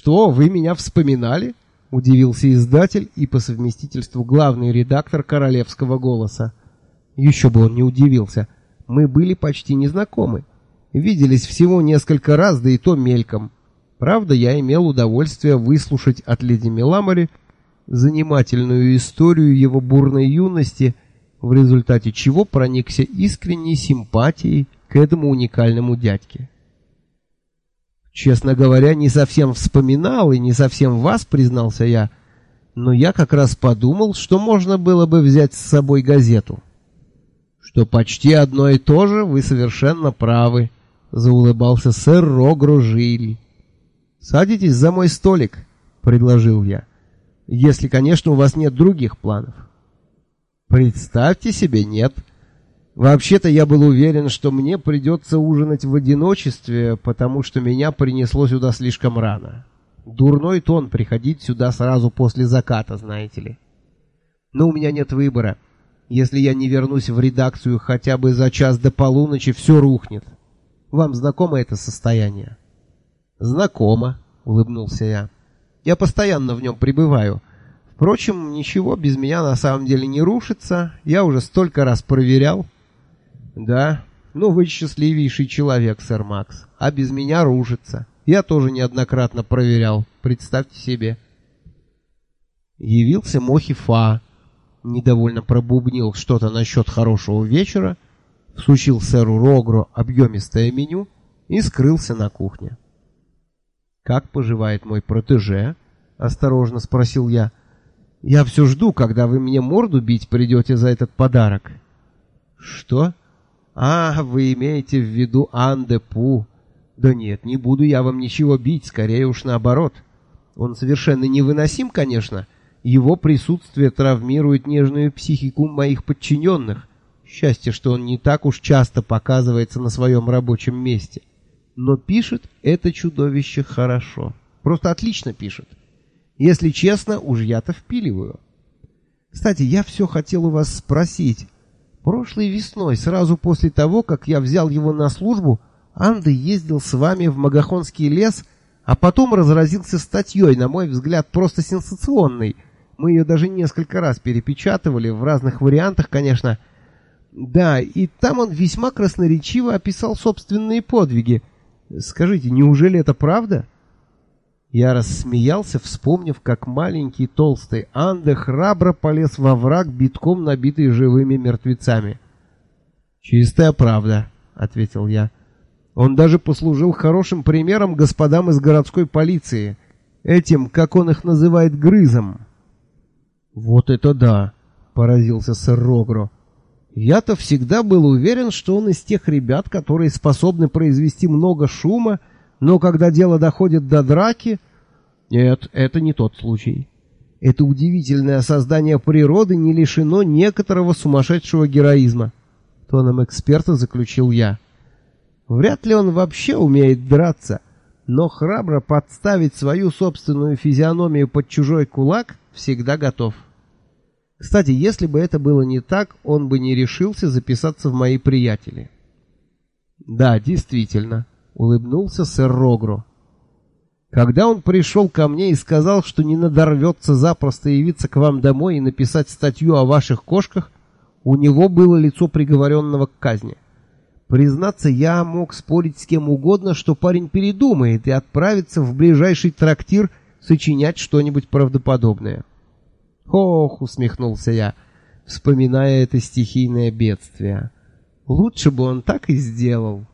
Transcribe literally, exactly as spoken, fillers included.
что, вы меня вспоминали?» — удивился издатель и по совместительству главный редактор «Королевского голоса». Еще бы он не удивился. Мы были почти незнакомы. Виделись всего несколько раз, да и то мельком. Правда, я имел удовольствие выслушать от леди Меламори занимательную историю его бурной юности, в результате чего проникся искренней симпатией к этому уникальному дядьке. «Честно говоря, не совсем вспоминал и не совсем вас», — признался я, «но я как раз подумал, что можно было бы взять с собой газету». «Что почти одно и то же, вы совершенно правы», — заулыбался сэр Рогро Жиль. «Садитесь за мой столик», — предложил я, «если, конечно, у вас нет других планов». «Представьте себе, нет. Вообще-то я был уверен, что мне придется ужинать в одиночестве, потому что меня принесло сюда слишком рано. Дурной тон приходить сюда сразу после заката, знаете ли. Но у меня нет выбора. Если я не вернусь в редакцию хотя бы за час до полуночи, все рухнет. Вам знакомо это состояние?» «Знакомо», — улыбнулся я. «Я постоянно в нем пребываю. Впрочем, ничего без меня на самом деле не рушится. Я уже столько раз проверял». «Да, ну вы счастливейший человек, сэр Макс. А без меня рушится. Я тоже неоднократно проверял. Представьте себе». Явился Мохи Фа. Недовольно пробубнил что-то насчет хорошего вечера, всучил сэру Рогро объемистое меню и скрылся на кухне. «Как поживает мой протеже?» — осторожно спросил я. «Я все жду, когда вы мне морду бить придете за этот подарок». «Что? А, вы имеете в виду Ан-де-Пу. Да нет, не буду я вам ничего бить, скорее уж наоборот. Он совершенно невыносим, конечно. Его присутствие травмирует нежную психику моих подчиненных. Счастье, что он не так уж часто показывается на своем рабочем месте. Но пишет это чудовище хорошо. Просто отлично пишет. Если честно, уж я-то впиливаю. Кстати, я все хотел у вас спросить. Прошлой весной, сразу после того, как я взял его на службу, Анде ездил с вами в Магахонский лес, а потом разразился статьей, на мой взгляд, просто сенсационной. Мы ее даже несколько раз перепечатывали, в разных вариантах, конечно. Да, и там он весьма красноречиво описал собственные подвиги. Скажите, неужели это правда?» Я рассмеялся, вспомнив, как маленький толстый Анде храбро полез во враг, битком набитый живыми мертвецами. «Чистая правда», — ответил я. «Он даже послужил хорошим примером господам из городской полиции, этим, как он их называет, грызом». «Вот это да», — поразился сэр Рогро. «Я-то всегда был уверен, что он из тех ребят, которые способны произвести много шума, но когда дело доходит до драки...» «Нет, это не тот случай. Это удивительное создание природы не лишено некоторого сумасшедшего героизма», — тоном эксперта заключил я. «Вряд ли он вообще умеет драться, но храбро подставить свою собственную физиономию под чужой кулак всегда готов. Кстати, если бы это было не так, он бы не решился записаться в мои приятели». «Да, действительно», — улыбнулся сэр Рогро. «Когда он пришел ко мне и сказал, что не надорвется запросто явиться к вам домой и написать статью о ваших кошках, у него было лицо приговоренного к казни. Признаться, я мог спорить с кем угодно, что парень передумает и отправится в ближайший трактир сочинять что-нибудь правдоподобное». «Ох», — усмехнулся я, вспоминая это стихийное бедствие, — «лучше бы он так и сделал».